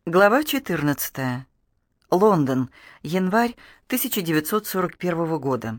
Глава 14. Лондон. Январь 1941 года.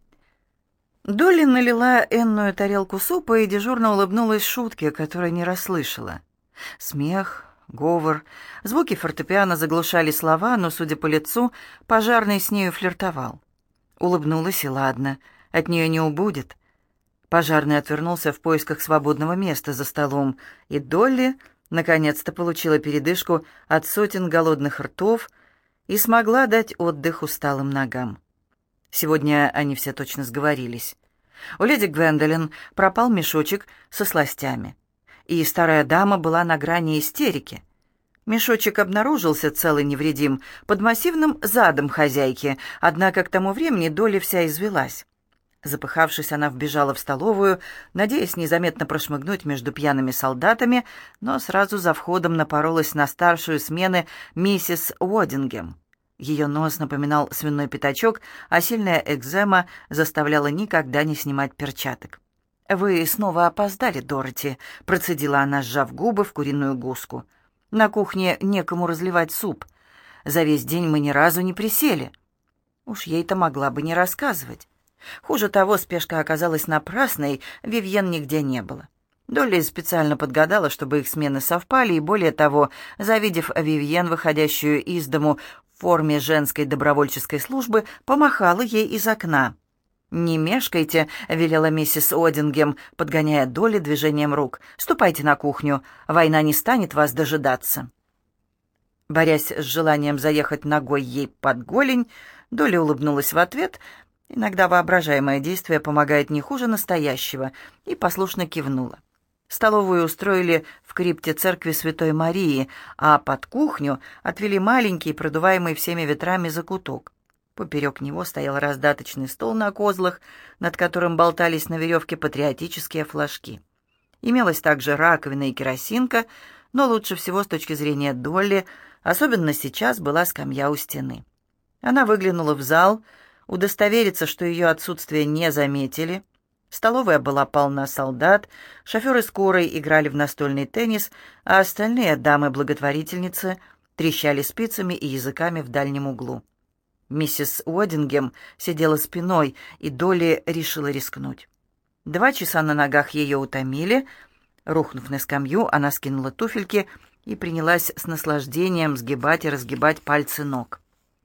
Долли налила Энную тарелку супа и дежурно улыбнулась шутке, которую не расслышала. Смех, говор, звуки фортепиано заглушали слова, но, судя по лицу, пожарный с нею флиртовал. Улыбнулась, и ладно, от нее не убудет. Пожарный отвернулся в поисках свободного места за столом, и Долли наконец-то получила передышку от сотен голодных ртов и смогла дать отдых усталым ногам. Сегодня они все точно сговорились. У леди Гвендолин пропал мешочек со сластями, и старая дама была на грани истерики. Мешочек обнаружился целый невредим под массивным задом хозяйки, однако к тому времени Долли вся извелась. Запыхавшись, она вбежала в столовую, надеясь незаметно прошмыгнуть между пьяными солдатами, но сразу за входом напоролась на старшую смены миссис Уодингем. Ее нос напоминал свиной пятачок, а сильная экзема заставляла никогда не снимать перчаток. «Вы снова опоздали, Дороти», — процедила она, сжав губы в куриную гуску. «На кухне некому разливать суп. За весь день мы ни разу не присели». Уж ей-то могла бы не рассказывать. Хуже того, спешка оказалась напрасной, Вивьен нигде не было. Долли специально подгадала, чтобы их смены совпали, и более того, завидев Вивьен, выходящую из дому в форме женской добровольческой службы, помахала ей из окна. «Не мешкайте», — велела миссис Одингем, подгоняя Долли движением рук. «Ступайте на кухню, война не станет вас дожидаться». Борясь с желанием заехать ногой ей под голень, Долли улыбнулась в ответ. Иногда воображаемое действие помогает не хуже настоящего, и послушно кивнула. Столовую устроили в крипте церкви Святой Марии, а под кухню отвели маленький, продуваемый всеми ветрами закуток. Поперек него стоял раздаточный стол на козлах, над которым болтались на веревке патриотические флажки. Имелась также раковина и керосинка, но лучше всего с точки зрения Долли, особенно сейчас, была скамья у стены. Она выглянула в зал, удостовериться, что ее отсутствие не заметили. Столовая была полна солдат, шоферы скорой играли в настольный теннис, а остальные дамы-благотворительницы трещали спицами и языками в дальнем углу. Миссис Уодингем сидела спиной, и Долли решила рискнуть. 2 часа на ногах ее утомили. Рухнув на скамью, она скинула туфельки и принялась с наслаждением сгибать и разгибать пальцы ног.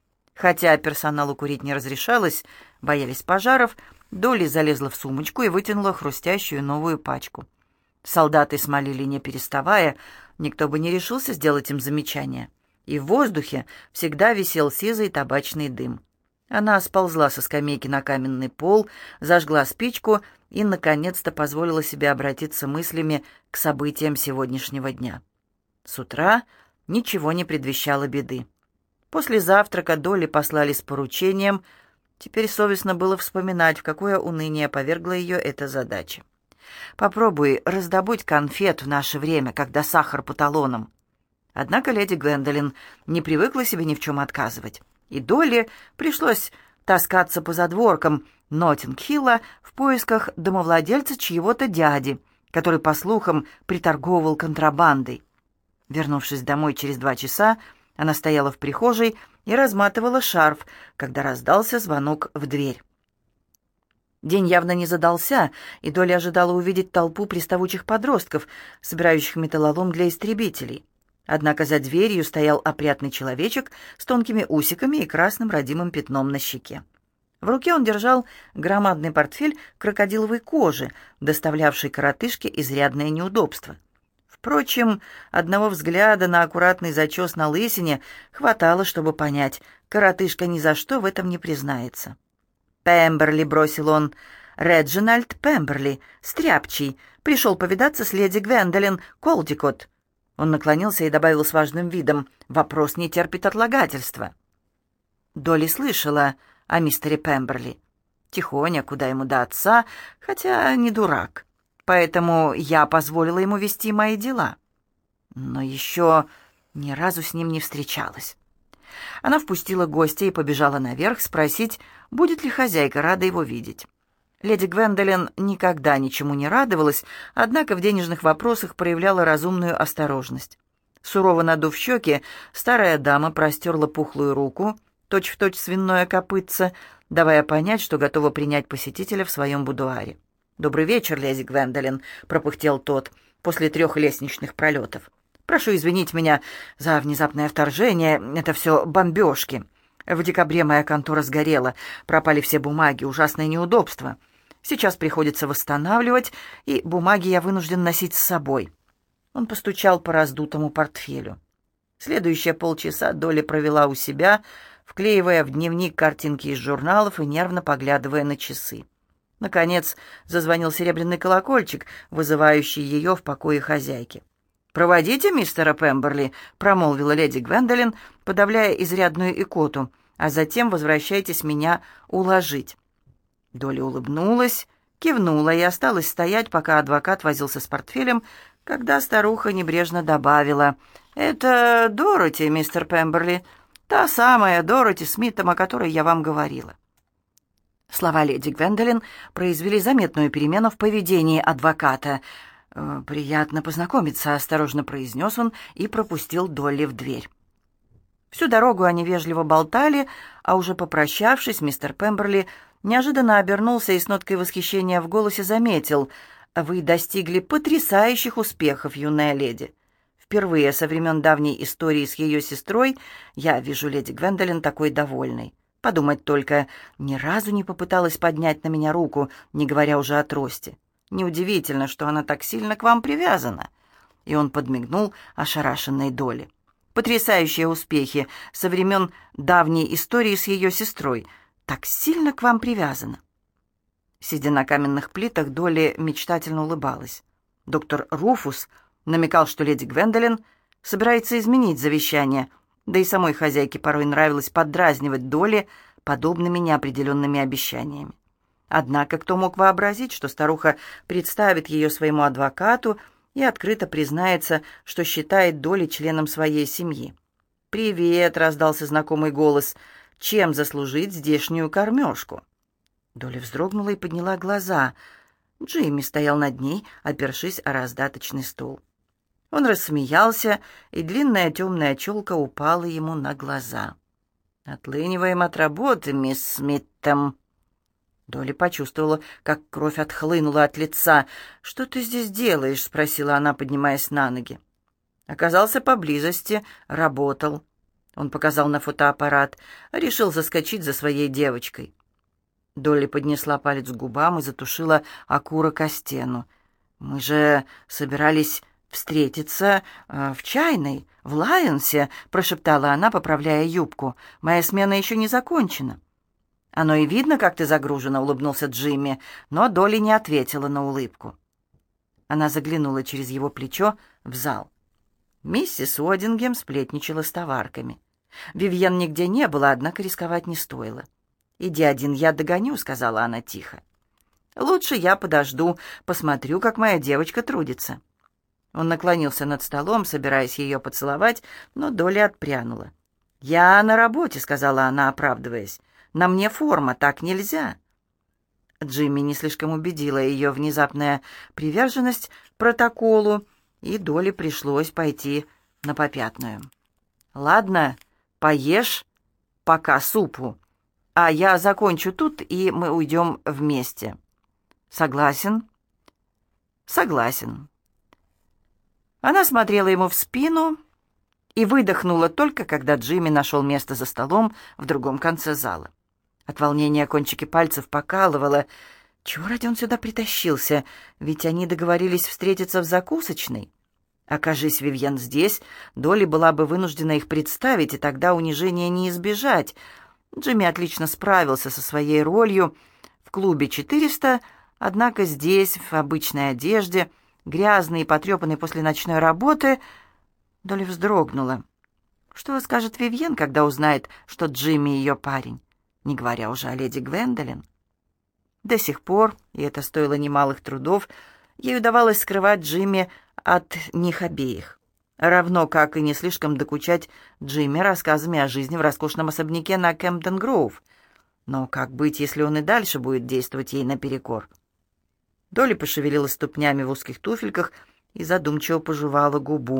Хотя персоналу курить не разрешалось, боялись пожаров, Долли залезла в сумочку и вытянула хрустящую новую пачку. Солдаты смолили не переставая, никто бы не решился сделать им замечание. И в воздухе всегда висел сизый табачный дым. Она сползла со скамейки на каменный пол, зажгла спичку и, наконец-то, позволила себе обратиться мыслями к событиям сегодняшнего дня. С утра ничего не предвещало беды. После завтрака Долли послали с поручением. Теперь совестно было вспоминать, в какое уныние повергла ее эта задача. «Попробуй раздобудь конфет в наше время, когда сахар по талонам». Однако леди Гвендолин не привыкла себе ни в чем отказывать, и Долли пришлось таскаться по задворкам Ноттинг-Хилла в поисках домовладельца чьего-то дяди, который, по слухам, приторговывал контрабандой. Вернувшись домой через 2 часа, она стояла в прихожей и разматывала шарф, когда раздался звонок в дверь. День явно не задался, и Долли ожидала увидеть толпу приставучих подростков, собирающих металлолом для истребителей. Однако за дверью стоял опрятный человечек с тонкими усиками и красным родимым пятном на щеке. В руке он держал громадный портфель крокодиловой кожи, доставлявший коротышке изрядное неудобство. Впрочем, одного взгляда на аккуратный зачес на лысине хватало, чтобы понять, коротышка ни за что в этом не признается. «Пемберли», — бросил он, — «Реджинальд Пемберли, стряпчий, пришел повидаться с леди Гвендолин Колдикот». Он наклонился и добавил с важным видом: «Вопрос не терпит отлагательства». Долли слышала о мистере Пемберли. Тихоня, куда ему до отца, хотя не дурак. Поэтому я позволила ему вести мои дела. Но еще ни разу с ним не встречалась. Она впустила гостя и побежала наверх спросить, будет ли хозяйка рада его видеть. Леди Гвендолин никогда ничему не радовалась, однако в денежных вопросах проявляла разумную осторожность. Сурово надув щеки, старая дама простерла пухлую руку, точь-в-точь свиное копытце, давая понять, что готова принять посетителя в своем будуаре. «Добрый вечер, леди Гвендолин», — пропыхтел тот после 3 лестничных пролетов. «Прошу извинить меня за внезапное вторжение, это все бомбежки. В декабре моя контора сгорела, пропали все бумаги, ужасное неудобство. Сейчас приходится восстанавливать, и бумаги я вынужден носить с собой». Он постучал по раздутому портфелю. Следующие полчаса Долли провела у себя, вклеивая в дневник картинки из журналов и нервно поглядывая на часы. Наконец зазвонил серебряный колокольчик, вызывающий ее в покое хозяйки. «Проводите мистера Пемберли», — промолвила леди Гвендолин, подавляя изрядную икоту, «а затем возвращайтесь меня уложить». Долли улыбнулась, кивнула и осталась стоять, пока адвокат возился с портфелем, когда старуха небрежно добавила: «Это Дороти, мистер Пемберли, та самая Дороти Смитом, о которой я вам говорила». Слова леди Гвендолин произвели заметную перемену в поведении адвоката. «Приятно познакомиться», — осторожно произнес он и пропустил Долли в дверь. Всю дорогу они вежливо болтали, а уже попрощавшись, мистер Пемберли неожиданно обернулся и с ноткой восхищения в голосе заметил: «Вы достигли потрясающих успехов, юная леди. Впервые со времен давней истории с ее сестрой я вижу леди Гвендолин такой довольной. Подумать только, ни разу не попыталась поднять на меня руку, не говоря уже о трости. Неудивительно, что она так сильно к вам привязана». И он подмигнул ошарашенной Долли. «Потрясающие успехи со времен давней истории с ее сестрой. Так сильно к вам привязана». Сидя на каменных плитах, Долли мечтательно улыбалась. Доктор Руфус намекал, что леди Гвендолин собирается изменить завещание, да и самой хозяйке порой нравилось поддразнивать Долли подобными неопределенными обещаниями. Однако кто мог вообразить, что старуха представит ее своему адвокату и открыто признается, что считает Долли членом своей семьи. «Привет!» — раздался знакомый голос. «Чем заслужить здешнюю кормежку?» Долли вздрогнула и подняла глаза. Джимми стоял над ней, опершись о раздаточный стол. Он рассмеялся, и длинная темная челка упала ему на глаза. «Отлыниваем от работы, мисс Смиттом». Долли почувствовала, как кровь отхлынула от лица. «Что ты здесь делаешь?» — спросила она, поднимаясь на ноги. Оказался поблизости, работал. Он показал на фотоаппарат, решил заскочить за своей девочкой. Долли поднесла палец к губам и затушила окурок о стену. «Мы же собирались встретиться в чайной, в Лайонсе», — прошептала она, поправляя юбку. «Моя смена еще не закончена». «Оно и видно, как ты загружена», — улыбнулся Джимми, но Долли не ответила на улыбку. Она заглянула через его плечо в зал. Миссис Уодингем сплетничала с товарками. Вивьен нигде не было, однако рисковать не стоило. «Иди один, я догоню», — сказала она тихо. «Лучше я подожду, посмотрю, как моя девочка трудится». Он наклонился над столом, собираясь ее поцеловать, но Долли отпрянула. «Я на работе», — сказала она, оправдываясь. «На мне форма, так нельзя». Джимми не слишком убедила ее внезапная приверженность протоколу, и Долли пришлось пойти на попятную. «Ладно, поешь пока супу, а я закончу тут, и мы уйдем вместе». «Согласен?» «Согласен». Она смотрела ему в спину и выдохнула только, когда Джимми нашел место за столом в другом конце зала. От волнения кончики пальцев покалывало. Чего ради он сюда притащился? Ведь они договорились встретиться в закусочной. Окажись Вивьен здесь, Долли была бы вынуждена их представить, и тогда унижения не избежать. Джимми отлично справился со своей ролью в клубе 400, однако здесь, в обычной одежде, грязный и потрепанный после ночной работы, Долли вздрогнула. Что скажет Вивьен, когда узнает, что Джимми ее парень, не говоря уже о леди Гвендолин? До сих пор, и это стоило немалых трудов, ей удавалось скрывать Джимми от них обеих, равно как и не слишком докучать Джимми рассказами о жизни в роскошном особняке на Кэмптон-Гроув. Но как быть, если он и дальше будет действовать ей наперекор? Долли пошевелила ступнями в узких туфельках и задумчиво пожевала губу.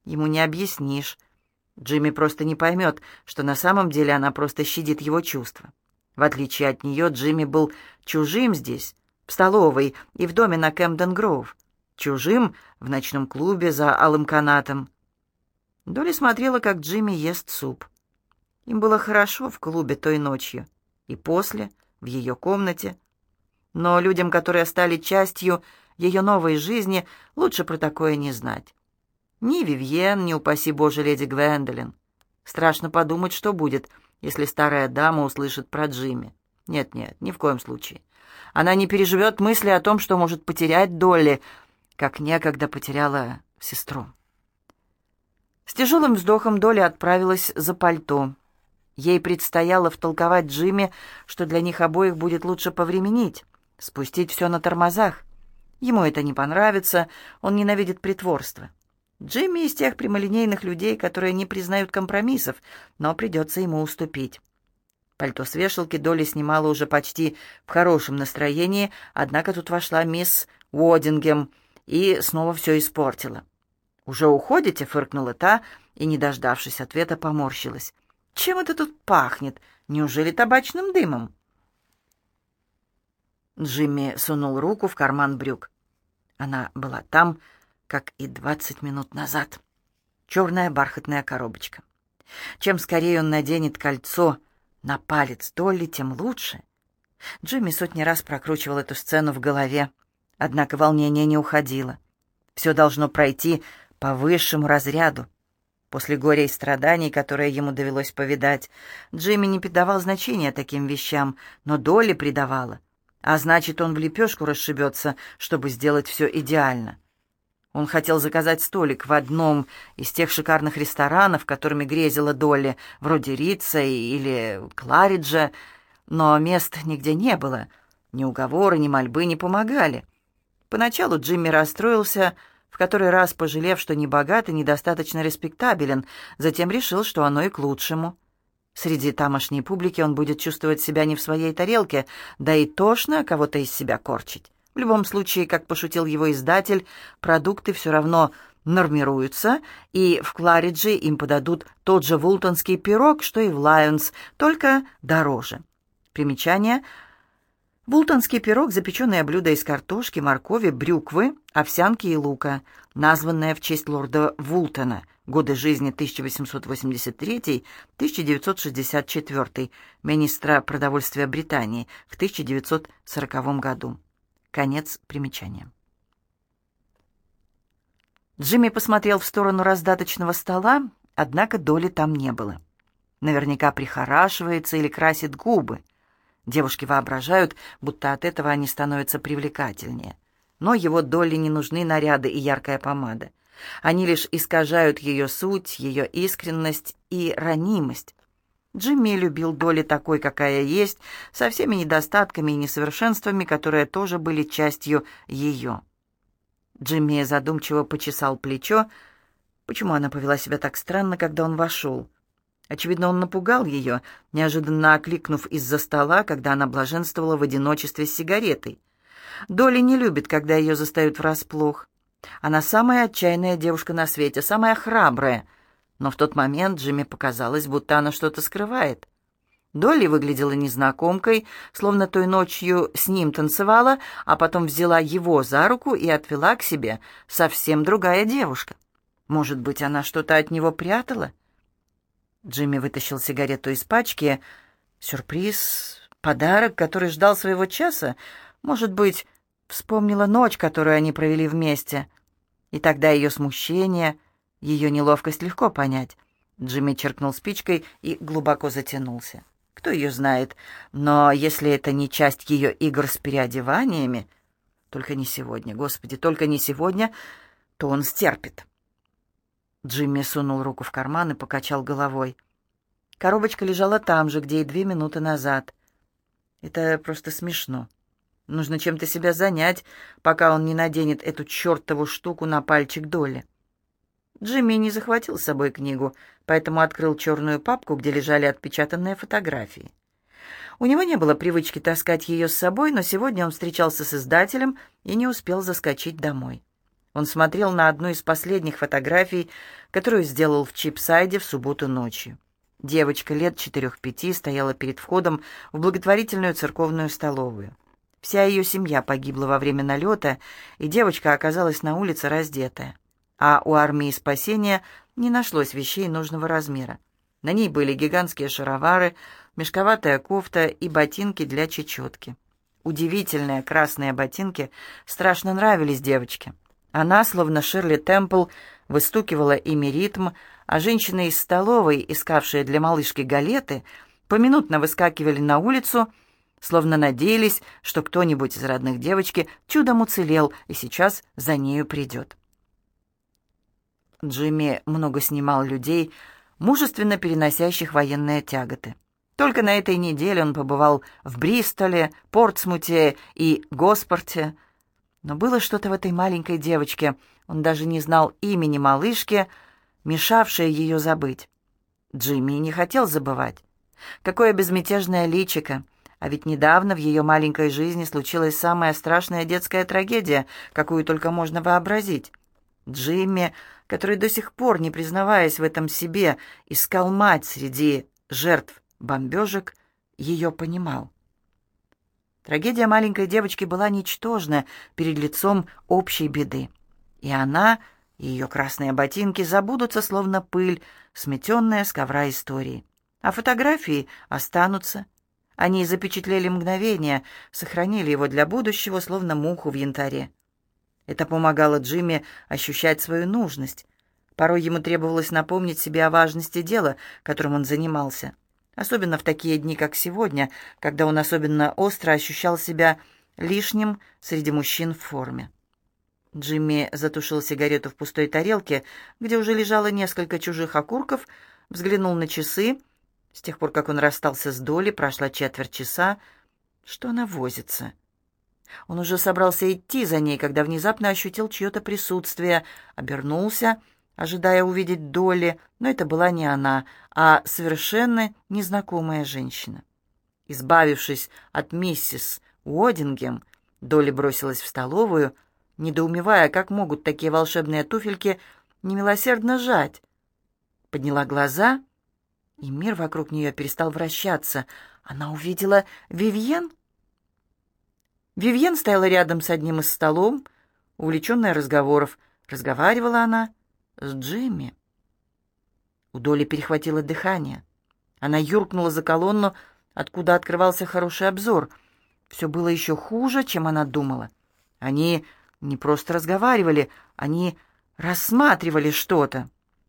Ему не объяснишь. Джимми просто не поймет, что на самом деле она просто щадит его чувства. В отличие от нее, Джимми был чужим здесь, в столовой и в доме на Кэмден-Гроув, чужим в ночном клубе за алым канатом. Долли смотрела, как Джимми ест суп. Им было хорошо в клубе той ночью и после, в ее комнате. Но людям, которые стали частью ее новой жизни, лучше про такое не знать. Ни Вивьен, ни, упаси Боже, леди Гвендолин. Страшно подумать, что будет, если старая дама услышит про Джимми. Нет-нет, ни в коем случае. Она не переживет мысли о том, что может потерять Долли, как некогда потеряла сестру. С тяжелым вздохом Долли отправилась за пальто. Ей предстояло втолковать Джимми, что для них обоих будет лучше повременить, спустить все на тормозах. Ему это не понравится, он ненавидит притворство. Джимми из тех прямолинейных людей, которые не признают компромиссов, но придется ему уступить. Пальто с вешалки Долли снимала уже почти в хорошем настроении, однако тут вошла мисс Уодингем и снова все испортила. «Уже уходите?» — фыркнула та и, не дождавшись ответа, поморщилась. «Чем это тут пахнет? Неужели табачным дымом?» Джимми сунул руку в карман брюк. Она была там, как и 20 минут назад. Черная бархатная коробочка. Чем скорее он наденет кольцо на палец Долли, тем лучше. Джимми сотни раз прокручивал эту сцену в голове, однако волнение не уходило. Все должно пройти по высшему разряду. После горя и страданий, которые ему довелось повидать, Джимми не придавал значения таким вещам, но Долли придавала. А значит, он в лепешку расшибется, чтобы сделать все идеально. Он хотел заказать столик в одном из тех шикарных ресторанов, которыми грезила Долли, вроде Рица или Клариджа, но мест нигде не было. Ни уговоры, ни мольбы не помогали. Поначалу Джимми расстроился, в который раз пожалев, что не богат и недостаточно респектабелен, затем решил, что оно и к лучшему. Среди тамошней публики он будет чувствовать себя не в своей тарелке, да и тошно кого-то из себя корчить. В любом случае, как пошутил его издатель, продукты все равно нормируются, и в Кларидже им подадут тот же вултонский пирог, что и в Лайонс, только дороже. Примечание. Вултонский пирог — запеченное блюдо из картошки, моркови, брюквы, овсянки и лука, названное в честь лорда Вултона, годы жизни 1883-1964, министра продовольствия Британии в 1940 году. Конец примечания. Джимми посмотрел в сторону раздаточного стола, однако Долли там не было. Наверняка прихорашивается или красит губы. Девушки воображают, будто от этого они становятся привлекательнее. Но его Долли не нужны наряды и яркая помада. Они лишь искажают ее суть, ее искренность и ранимость. Джимми любил Долли такой, какая есть, со всеми недостатками и несовершенствами, которые тоже были частью ее. Джимми задумчиво почесал плечо. Почему она повела себя так странно, когда он вошел? Очевидно, он напугал ее, неожиданно окликнув из-за стола, когда она блаженствовала в одиночестве с сигаретой. Долли не любит, когда ее застают врасплох. Она самая отчаянная девушка на свете, самая храбрая. Но в тот момент Джимми показалось, будто она что-то скрывает. Долли выглядела незнакомкой, словно той ночью с ним танцевала, а потом взяла его за руку и отвела к себе совсем другая девушка. Может быть, она что-то от него прятала? Джимми вытащил сигарету из пачки. Сюрприз, подарок, который ждал своего часа. Может быть, вспомнила ночь, которую они провели вместе. И тогда ее смущение, ее неловкость легко понять. Джимми черкнул спичкой и глубоко затянулся. Кто ее знает, но если это не часть ее игр с переодеваниями, только не сегодня, Господи, только не сегодня, то он стерпит. Джимми сунул руку в карман и покачал головой. Коробочка лежала там же, где и 2 минуты назад. Это просто смешно. Нужно чем-то себя занять, пока он не наденет эту чертову штуку на пальчик Долли. Джимми не захватил с собой книгу, поэтому открыл черную папку, где лежали отпечатанные фотографии. У него не было привычки таскать ее с собой, но сегодня он встречался с издателем и не успел заскочить домой. Он смотрел на одну из последних фотографий, которую сделал в Чипсайде в субботу ночью. Девочка лет 4-5 стояла перед входом в благотворительную церковную столовую. Вся ее семья погибла во время налета, и девочка оказалась на улице раздетая. А у армии спасения не нашлось вещей нужного размера. На ней были гигантские шаровары, мешковатая кофта и ботинки для чечетки. Удивительные красные ботинки страшно нравились девочке. Она, словно Ширли Темпл, выстукивала ими ритм, а женщины из столовой, искавшие для малышки галеты, поминутно выскакивали на улицу, словно надеялись, что кто-нибудь из родных девочки чудом уцелел и сейчас за нею придет. Джимми много снимал людей, мужественно переносящих военные тяготы. Только на этой неделе он побывал в Бристоле, Портсмуте и Госпорте. Но было что-то в этой маленькой девочке, он даже не знал имени малышки, мешавшее ее забыть. Джимми не хотел забывать. Какое безмятежное личико! А ведь недавно в ее маленькой жизни случилась самая страшная детская трагедия, какую только можно вообразить. Джимми, который до сих пор, не признаваясь в этом себе, искал мать среди жертв бомбежек, ее понимал. Трагедия маленькой девочки была ничтожна перед лицом общей беды. И она, и ее красные ботинки забудутся, словно пыль, сметенная с ковра истории. А фотографии останутся. Они запечатлели мгновение, сохранили его для будущего, словно муху в янтаре. Это помогало Джимми ощущать свою нужность. Порой ему требовалось напомнить себе о важности дела, которым он занимался. Особенно в такие дни, как сегодня, когда он особенно остро ощущал себя лишним среди мужчин в форме. Джимми затушил сигарету в пустой тарелке, где уже лежало несколько чужих окурков, взглянул на часы. С тех пор, как он расстался с Долли, прошла четверть часа. Что она возится? Он уже собрался идти за ней, когда внезапно ощутил чье-то присутствие, обернулся, ожидая увидеть Долли, но это была не она, а совершенно незнакомая женщина. Избавившись от миссис Уодингем, Долли бросилась в столовую, недоумевая, как могут такие волшебные туфельки немилосердно жать. Подняла глаза, и мир вокруг нее перестал вращаться. Она увидела Вивьен. Вивьен стояла рядом с одним из столов, увлеченная разговоров. Разговаривала она с Джимми. У Долли перехватило дыхание. Она юркнула за колонну, откуда открывался хороший обзор. Все было еще хуже, чем она думала. Они не просто разговаривали, они рассматривали что-то.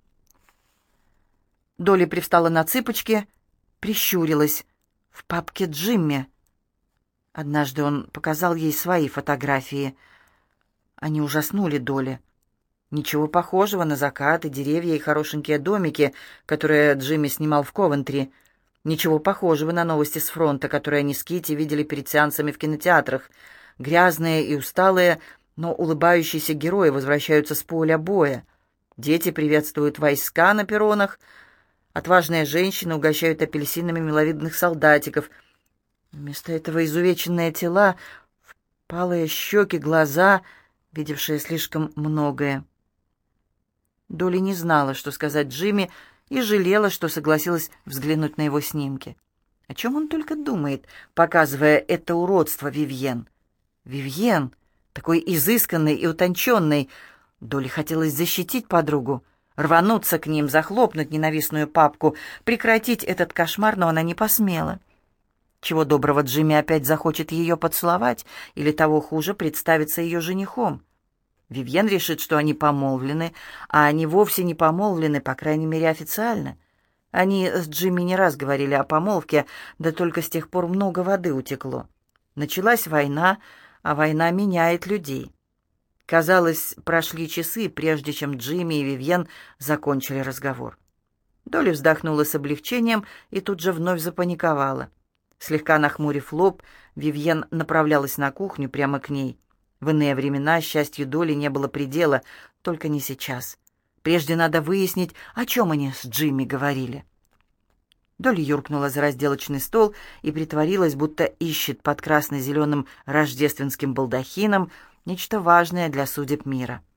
Долли привстала на цыпочки, прищурилась. В папке Джимми. Однажды он показал ей свои фотографии. Они ужаснули Долли. Ничего похожего на закаты, деревья и хорошенькие домики, которые Джимми снимал в Ковентри. Ничего похожего на новости с фронта, которые они с Китти видели перед сеансами в кинотеатрах. Грязные и усталые, но улыбающиеся герои возвращаются с поля боя. Дети приветствуют войска на перронах. Отважные женщины угощают апельсинами миловидных солдатиков. Вместо этого изувеченные тела, впалые щеки, глаза, видевшие слишком многое. Долли не знала, что сказать Джимми, и жалела, что согласилась взглянуть на его снимки. О чем он только думает, показывая это уродство Вивьен. Вивьен, такой изысканный и утонченный. Долли хотелось защитить подругу, рвануться к ним, захлопнуть ненавистную папку, прекратить этот кошмар, но она не посмела. Чего доброго, Джимми опять захочет ее поцеловать, или того хуже, представиться ее женихом. Вивьен решит, что они помолвлены, а они вовсе не помолвлены, по крайней мере, официально. Они с Джимми не раз говорили о помолвке, да только с тех пор много воды утекло. Началась война, а война меняет людей. Казалось, прошли часы, прежде чем Джимми и Вивьен закончили разговор. Долли вздохнула с облегчением и тут же вновь запаниковала. Слегка нахмурив лоб, Вивьен направлялась на кухню прямо к ней. В иные времена счастью Долли не было предела, только не сейчас. Прежде надо выяснить, о чем они с Джимми говорили. Долли юркнула за разделочный стол и притворилась, будто ищет под красно-зеленым рождественским балдахином нечто важное для судеб мира.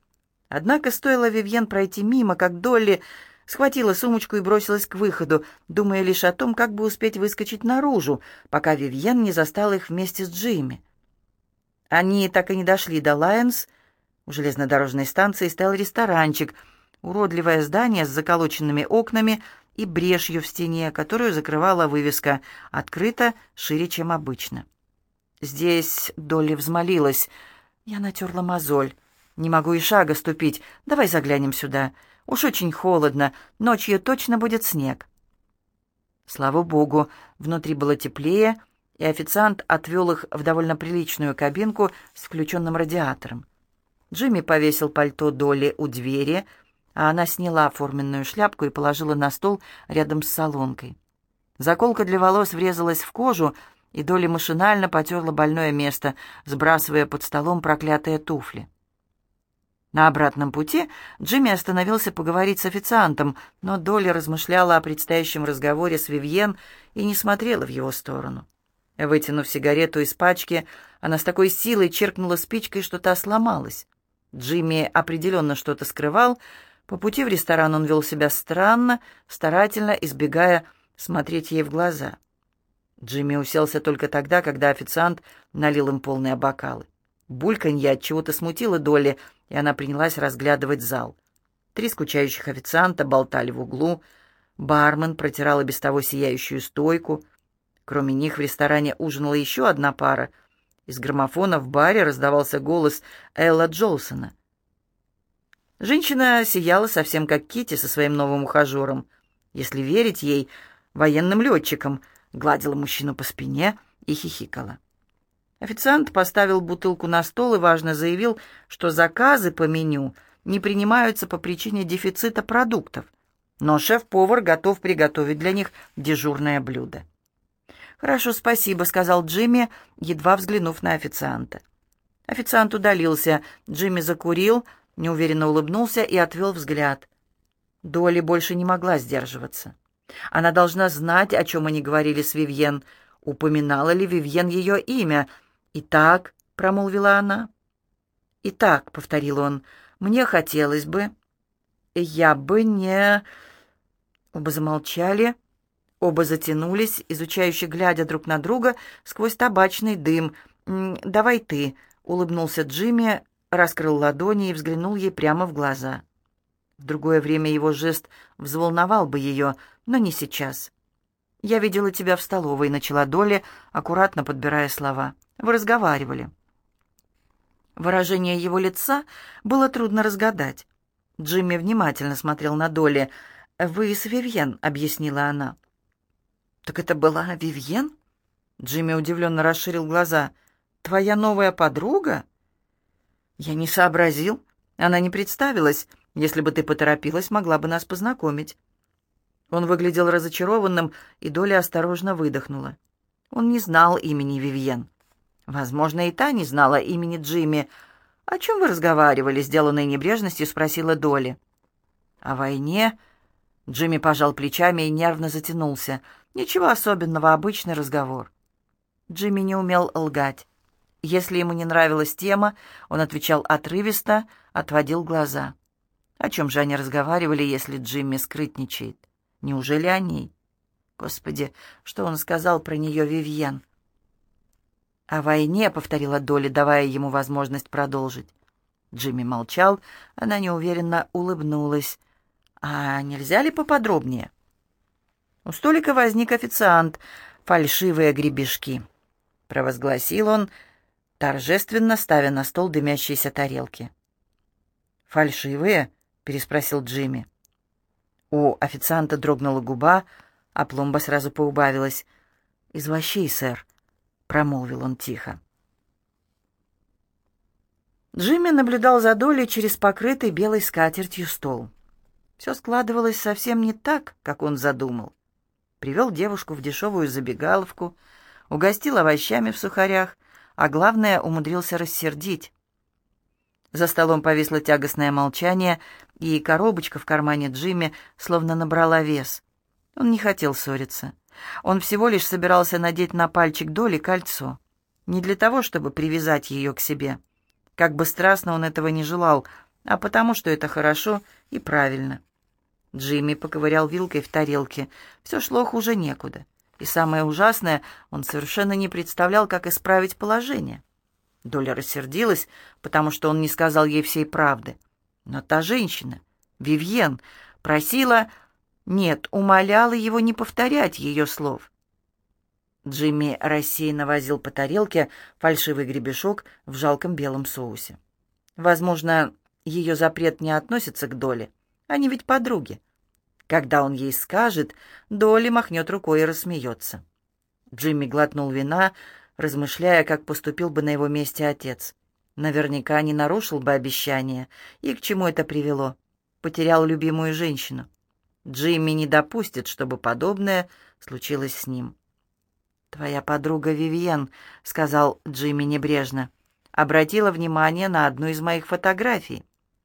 Однако стоило Вивьен пройти мимо, как Долли схватила сумочку и бросилась к выходу, думая лишь о том, как бы успеть выскочить наружу, пока Вивьен не застала их вместе с Джимми. Они так и не дошли до Лайонс. У железнодорожной станции стоял ресторанчик, уродливое здание с заколоченными окнами и брешью в стене, которую закрывала вывеска «Открыто шире, чем обычно». Здесь Долли взмолилась. «Я натерла мозоль. Не могу и шага ступить. Давай заглянем сюда. Уж очень холодно. Ночью точно будет снег». Слава богу, внутри было теплее, и официант отвел их в довольно приличную кабинку с включенным радиатором. Джимми повесил пальто Долли у двери, а она сняла форменную шляпку и положила на стол рядом с солонкой. Заколка для волос врезалась в кожу, и Долли машинально потерла больное место, сбрасывая под столом проклятые туфли. На обратном пути Джимми остановился поговорить с официантом, но Долли размышляла о предстоящем разговоре с Вивьен и не смотрела в его сторону. Вытянув сигарету из пачки, она с такой силой черкнула спичкой, что та сломалась. Джимми определенно что-то скрывал. По пути в ресторан он вел себя странно, старательно избегая смотреть ей в глаза. Джимми уселся только тогда, когда официант налил им полные бокалы. Бульканье от чего-то смутило Долли, и она принялась разглядывать зал. 3 скучающих официанта болтали в углу, бармен протирал и без того сияющую стойку. Кроме них в ресторане ужинала еще одна пара. Из граммофона в баре раздавался голос Элла Джолсона. Женщина сияла совсем как Китти со своим новым ухажером. Если верить ей, военным летчиком, гладила мужчину по спине и хихикала. Официант поставил бутылку на стол и важно заявил, что заказы по меню не принимаются по причине дефицита продуктов, но шеф-повар готов приготовить для них дежурное блюдо. «Хорошо, спасибо», — сказал Джимми, едва взглянув на официанта. Официант удалился. Джимми закурил, неуверенно улыбнулся и отвел взгляд. Долли больше не могла сдерживаться. Она должна знать, о чем они говорили с Вивьен. Упоминала ли Вивьен ее имя? «Итак», — промолвила она. «Итак», — повторил он, — «мне хотелось бы...» «Я бы не...» Оба замолчали, оба затянулись, изучающе глядя друг на друга сквозь табачный дым. «Давай ты», — улыбнулся Джимми, раскрыл ладони и взглянул ей прямо в глаза. В другое время его жест взволновал бы ее, но не сейчас. «Я видела тебя в столовой», — начала Долли, аккуратно подбирая слова. «Вы разговаривали». Выражение его лица было трудно разгадать. Джимми внимательно смотрел на Долли. «Вы с Вивьен», — объяснила она. «Так это была Вивьен?» Джимми удивленно расширил глаза. «Твоя новая подруга?» «Я не сообразил. Она не представилась. Если бы ты поторопилась, могла бы нас познакомить». Он выглядел разочарованным, и Долли осторожно выдохнула. Он не знал имени Вивьен. Возможно, и та не знала имени Джимми. «О чем вы разговаривали?» — сделанной небрежностью спросила Долли. «О войне?» Джимми пожал плечами и нервно затянулся. «Ничего особенного, обычный разговор». Джимми не умел лгать. Если ему не нравилась тема, он отвечал отрывисто, отводил глаза. О чем же они разговаривали, если Джимми скрытничает? Неужели о ней? Господи, что он сказал про нее Вивьен? «О войне», — повторила Долли, давая ему возможность продолжить. Джимми молчал, она неуверенно улыбнулась. «А нельзя ли поподробнее?» У столика возник официант. «Фальшивые гребешки», — провозгласил он, торжественно ставя на стол дымящиеся тарелки. «Фальшивые?» — переспросил Джимми. У официанта дрогнула губа, а пломба сразу поубавилась. «Из овощей, сэр», — промолвил он тихо. Джимми наблюдал за Долли через покрытый белой скатертью стол. Все складывалось совсем не так, как он задумал. Привел девушку в дешевую забегаловку, угостил овощами в сухарях, а главное, умудрился рассердить. За столом повисло тягостное молчание, и коробочка в кармане Джимми словно набрала вес. Он не хотел ссориться. Он всего лишь собирался надеть на пальчик Долли кольцо. Не для того, чтобы привязать ее к себе. Как бы страстно он этого не желал, а потому что это хорошо и правильно». Джимми поковырял вилкой в тарелке. Все шло хуже некуда. И самое ужасное, он совершенно не представлял, как исправить положение. Долли рассердилась, потому что он не сказал ей всей правды. Но та женщина, Вивьен, просила, нет, умоляла его не повторять ее слов. Джимми рассеянно возил по тарелке фальшивый гребешок в жалком белом соусе. Возможно, ее запрет не относится к Долли. Они ведь подруги. Когда он ей скажет, Долли махнет рукой и рассмеется. Джимми глотнул вина, размышляя, как поступил бы на его месте отец. Наверняка не нарушил бы обещание. И к чему это привело? Потерял любимую женщину. Джимми не допустит, чтобы подобное случилось с ним. «Твоя подруга Вивьен», — сказал Джимми небрежно, — обратила внимание на одну из моих фотографий.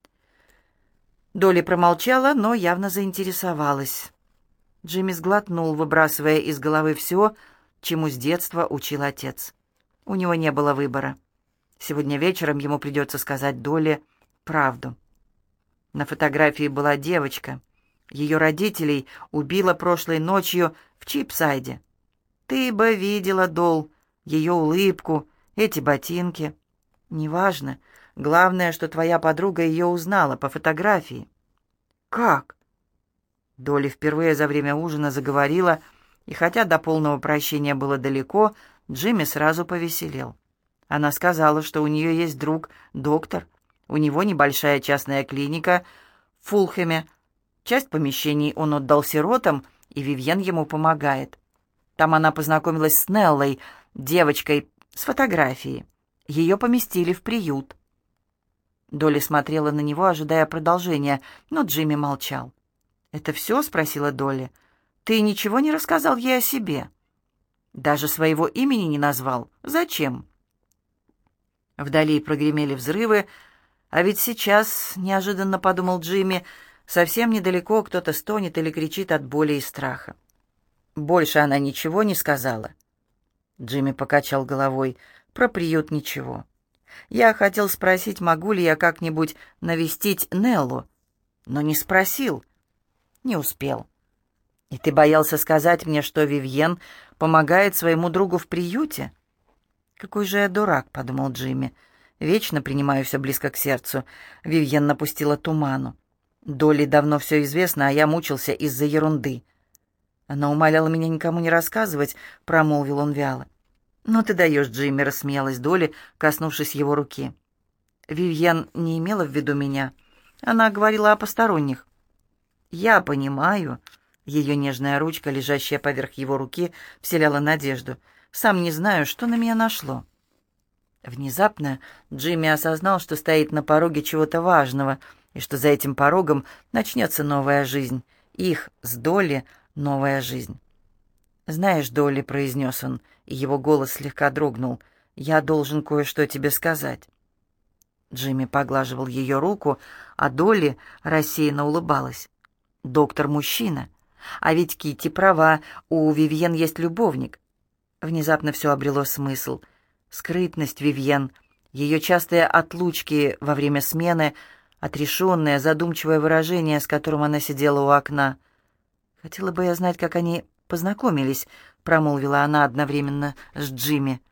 Долли промолчала, но явно заинтересовалась. Джимми сглотнул, выбрасывая из головы все, чему с детства учил отец. У него не было выбора. Сегодня вечером ему придется сказать Долли правду. На фотографии была девочка. Ее родителей убила прошлой ночью в Чипсайде. Ты бы видела, Дол, ее улыбку, эти ботинки. Неважно. Главное, что твоя подруга ее узнала по фотографии». «Как?» Долли впервые за время ужина заговорила, и хотя до полного прощения было далеко, Джимми сразу повеселел. Она сказала, что у нее есть друг, доктор. У него небольшая частная клиника в Фулхэме. Часть помещений он отдал сиротам, и Вивьен ему помогает. Там она познакомилась с Неллой, девочкой с фотографией. Ее поместили в приют. Долли смотрела на него, ожидая продолжения, но Джимми молчал. «Это все?» — спросила Долли. «Ты ничего не рассказал ей о себе? Даже своего имени не назвал? Зачем?» Вдали прогремели взрывы, а ведь сейчас, неожиданно подумал Джимми, совсем недалеко кто-то стонет или кричит от боли и страха. Больше она ничего не сказала. Джимми покачал головой. Про приют ничего. Я хотел спросить, могу ли я как-нибудь навестить Неллу, но не спросил. Не успел. И ты боялся сказать мне, что Вивьен помогает своему другу в приюте? Какой же я дурак, подумал Джимми. Вечно принимаю все близко к сердцу. Вивьен напустила туману. Долли давно все известно, а я мучился из-за ерунды. Она умоляла меня никому не рассказывать, промолвил он вяло. «Ну ты даешь, Джимми», — рассмеялась Долли, коснувшись его руки. Вивьен не имела в виду меня. Она говорила о посторонних. «Я понимаю». Ее нежная ручка, лежащая поверх его руки, вселяла надежду. «Сам не знаю, что на меня нашло». Внезапно Джимми осознал, что стоит на пороге чего-то важного, и что за этим порогом начнется новая жизнь. Их с Долли новая жизнь. «Знаешь, Долли», — произнес он, и его голос слегка дрогнул, — «я должен кое-что тебе сказать». Джимми поглаживал ее руку, а Долли рассеянно улыбалась. «Доктор мужчина. А ведь Китти права, у Вивьен есть любовник». Внезапно все обрело смысл. Скрытность Вивьен, ее частые отлучки во время смены, отрешенное, задумчивое выражение, с которым она сидела у окна. «Хотела бы я знать, как они познакомились», — промолвила она одновременно с Джимми.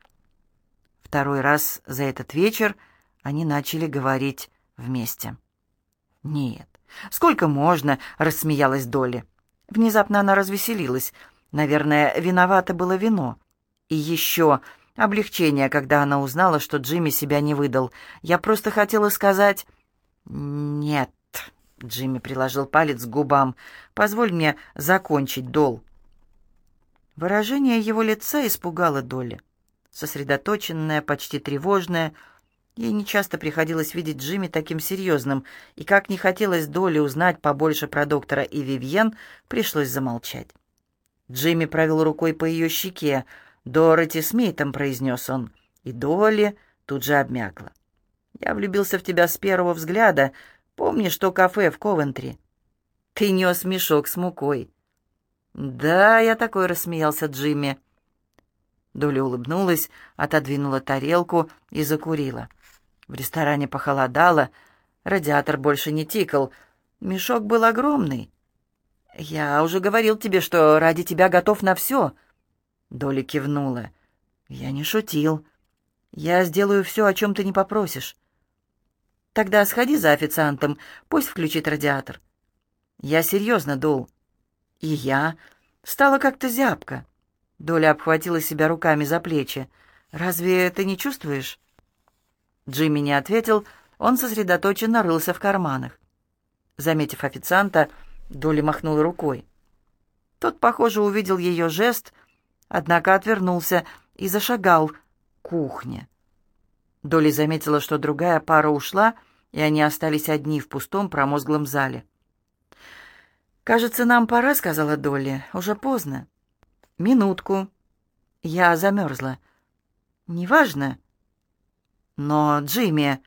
Второй раз за этот вечер они начали говорить вместе. «Нет, сколько можно?» — рассмеялась Долли. Внезапно она развеселилась. Наверное, виновато было вино. И еще облегчение, когда она узнала, что Джимми себя не выдал. «Я просто хотела сказать...» «Нет», — Джимми приложил палец к губам, — «позволь мне закончить, Дол». Выражение его лица испугало Долли. Сосредоточенное, почти тревожное. Ей нечасто приходилось видеть Джимми таким серьезным, и как не хотелось Долли узнать побольше про доктора и Вивьен, пришлось замолчать. Джимми провел рукой по ее щеке. «Дороти Смитом», — произнес он, и Долли тут же обмякла. «Я влюбился в тебя с первого взгляда. Помнишь то кафе в Ковентри?» «Ты нес мешок с мукой». «Да, я такой», — рассмеялся Джимми. Долли улыбнулась, отодвинула тарелку и закурила. В ресторане похолодало. Радиатор больше не тикал. Мешок был огромный. «Я уже говорил тебе, что ради тебя готов на все». Долли кивнула. «Я не шутил. Я сделаю все, о чем ты не попросишь». «Тогда сходи за официантом, пусть включит радиатор». «Я серьезно, Дол». «И я». Стало как-то зябко. Доля обхватила себя руками за плечи. «Разве ты не чувствуешь?» Джимми не ответил, он сосредоточенно рылся в карманах. Заметив официанта, Долли махнула рукой. Тот, похоже, увидел ее жест, однако отвернулся и зашагал к кухне. Долли заметила, что другая пара ушла, и они остались одни в пустом промозглом зале. «Кажется, нам пора», — сказала Долли. «Уже поздно». «Минутку. Я замерзла». «Неважно». «Но, Джимми,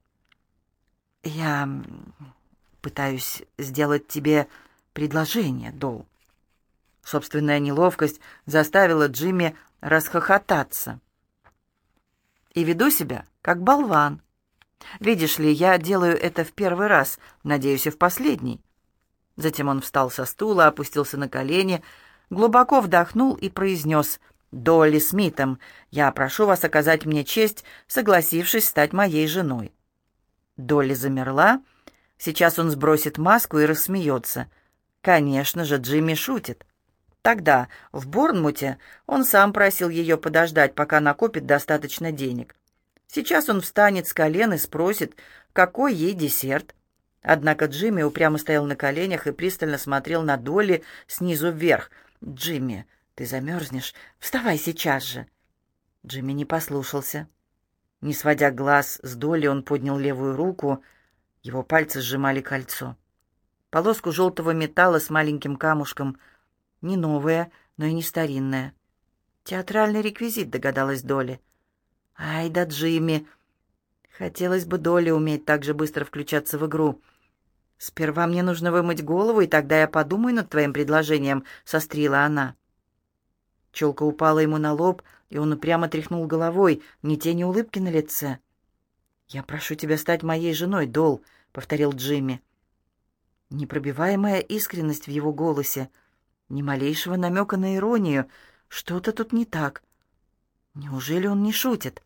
я пытаюсь сделать тебе предложение, Дол». Собственная неловкость заставила Джимми расхохотаться. «И веду себя как болван. Видишь ли, я делаю это в первый раз, надеюсь, и в последний». Затем он встал со стула, опустился на колени, глубоко вдохнул и произнес: «Долли Смитом, я прошу вас оказать мне честь, согласившись стать моей женой». Долли замерла. Сейчас он сбросит маску и рассмеется. Конечно же, Джимми шутит. Тогда, в Борнмуте, он сам просил ее подождать, пока накопит достаточно денег. Сейчас он встанет с колен и спросит, какой ей десерт. Однако Джимми упрямо стоял на коленях и пристально смотрел на Долли снизу вверх. «Джимми, ты замерзнешь. Вставай сейчас же». Джимми не послушался. Не сводя глаз с Долли, он поднял левую руку. Его пальцы сжимали кольцо. Полоску желтого металла с маленьким камушком. Не новое, но и не старинное. «Театральный реквизит», — догадалась Долли. «Ай да, Джимми!» Хотелось бы Долли уметь так же быстро включаться в игру. «Сперва мне нужно вымыть голову, и тогда я подумаю над твоим предложением», — сострила она. Челка упала ему на лоб, и он упрямо тряхнул головой, ни тени улыбки на лице. «Я прошу тебя стать моей женой, Дол», — повторил Джимми. Непробиваемая искренность в его голосе, ни малейшего намека на иронию. Что-то тут не так. Неужели он не шутит?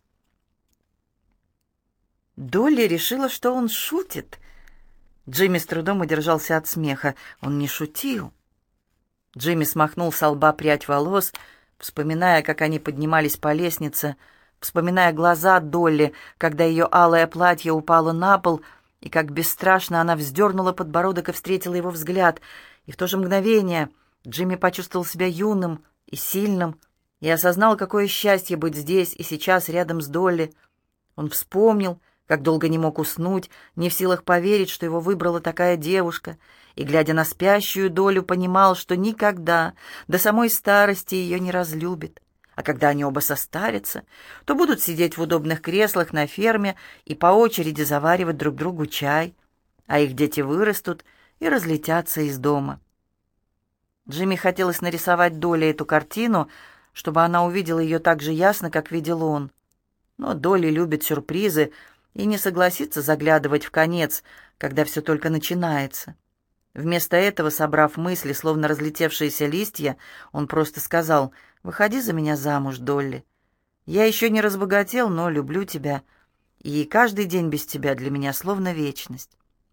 Долли решила, что он шутит. Джимми с трудом удержался от смеха. Он не шутил. Джимми смахнул со лба прядь волос, вспоминая, как они поднимались по лестнице, вспоминая глаза Долли, когда ее алое платье упало на пол, и как бесстрашно она вздернула подбородок и встретила его взгляд. И в то же мгновение Джимми почувствовал себя юным и сильным, и осознал, какое счастье быть здесь и сейчас рядом с Долли. Он вспомнил, как долго не мог уснуть, не в силах поверить, что его выбрала такая девушка, и, глядя на спящую Долю, понимал, что никогда до самой старости ее не разлюбит. А когда они оба состарятся, то будут сидеть в удобных креслах на ферме и по очереди заваривать друг другу чай, а их дети вырастут и разлетятся из дома. Джимми хотелось нарисовать Доле эту картину, чтобы она увидела ее так же ясно, как видел он. Но Долли любит сюрпризы и не согласится заглядывать в конец, когда все только начинается. Вместо этого, собрав мысли, словно разлетевшиеся листья, он просто сказал: «Выходи за меня замуж, Долли. Я еще не разбогател, но люблю тебя, и каждый день без тебя для меня словно вечность».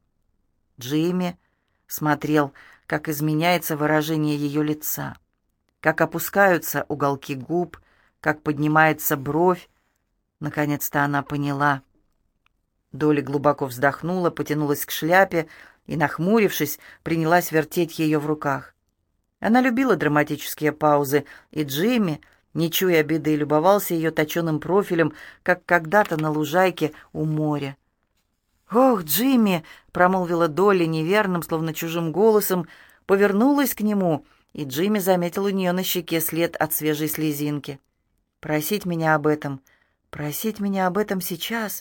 Джимми смотрел, как изменяется выражение ее лица, как опускаются уголки губ, как поднимается бровь. Наконец-то она поняла. Долли глубоко вздохнула, потянулась к шляпе и, нахмурившись, принялась вертеть ее в руках. Она любила драматические паузы, и Джимми, не чуя обиды, любовался ее точеным профилем, как когда-то на лужайке у моря. «Ох, Джимми!» — промолвила Долли неверным, словно чужим голосом, повернулась к нему, и Джимми заметил у нее на щеке след от свежей слезинки. «Просить меня об этом сейчас?»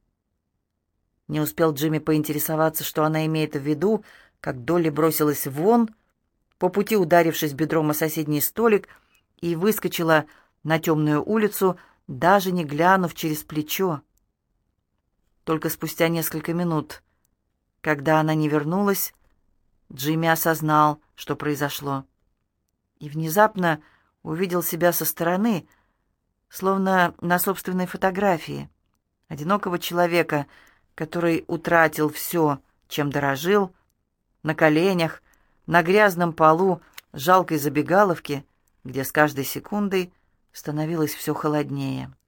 Не успел Джимми поинтересоваться, что она имеет в виду, как Долли бросилась вон, по пути ударившись бедром о соседний столик, и выскочила на темную улицу, даже не глянув через плечо. Только спустя несколько минут Когда она не вернулась, Джимми осознал, что произошло, и внезапно увидел себя со стороны, словно на собственной фотографии, одинокого человека, который утратил все, чем дорожил, на коленях, на грязном полу жалкой забегаловки, где с каждой секундой становилось все холоднее.